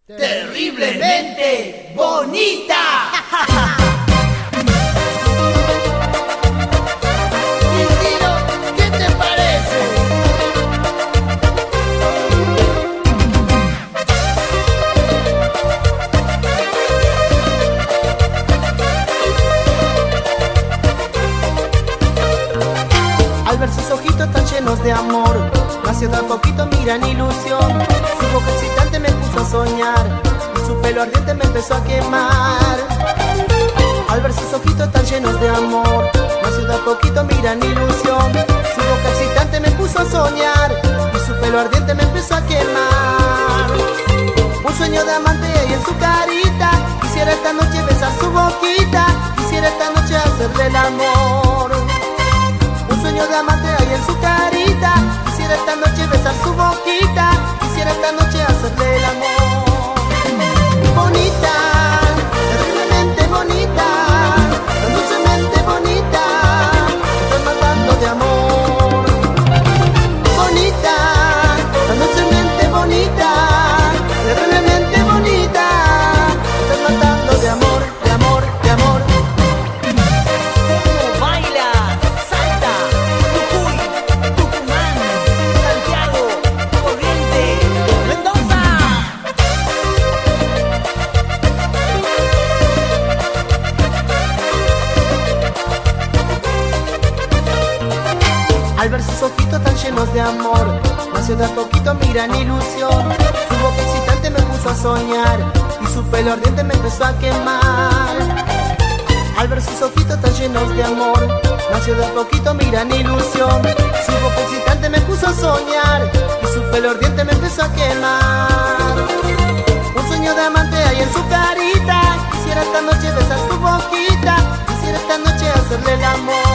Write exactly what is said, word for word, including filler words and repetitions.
Terriblemente bonita. Quintino, ¿qué te parece? Al ver sus ojitos tan llenos de amor, nació de a poquito mi gran ilusión. Su boca excitante me puso a soñar y su pelo ardiente me empezó a quemar. Al ver sus ojitos tan llenos de amor, nació de a poquito mi gran ilusión. Su boca excitante me puso a soñar y su pelo ardiente me empezó a quemar. Un sueño de amante hay en su carita, quisiera esta noche besar su boquita, quisiera esta noche hacerle el amor. Un sueño de amante hay en su carita, quisiera esta noche besar su boquita, quisiera esta noche hacerle el amor. Bonita, terriblemente bonita, tan dulcemente bonita, me estás matando de amor. Bonita, tan dulcemente bonita, terriblemente bonita, me estás matando de amor, de amor, de amor. Al ver sus ojitos tan llenos de amor, nació de a poquito mi gran ilusión. Su boca excitante me puso a soñar y su pelo ardiente me empezó a quemar. Al ver sus ojitos tan llenos de amor, nació de a poquito mi gran ilusión. Su boca excitante me puso a soñar y su pelo ardiente me empezó a quemar. Un sueño de amante hay en su carita, quisiera esta noche besar su boquita, quisiera esta noche hacerle el amor.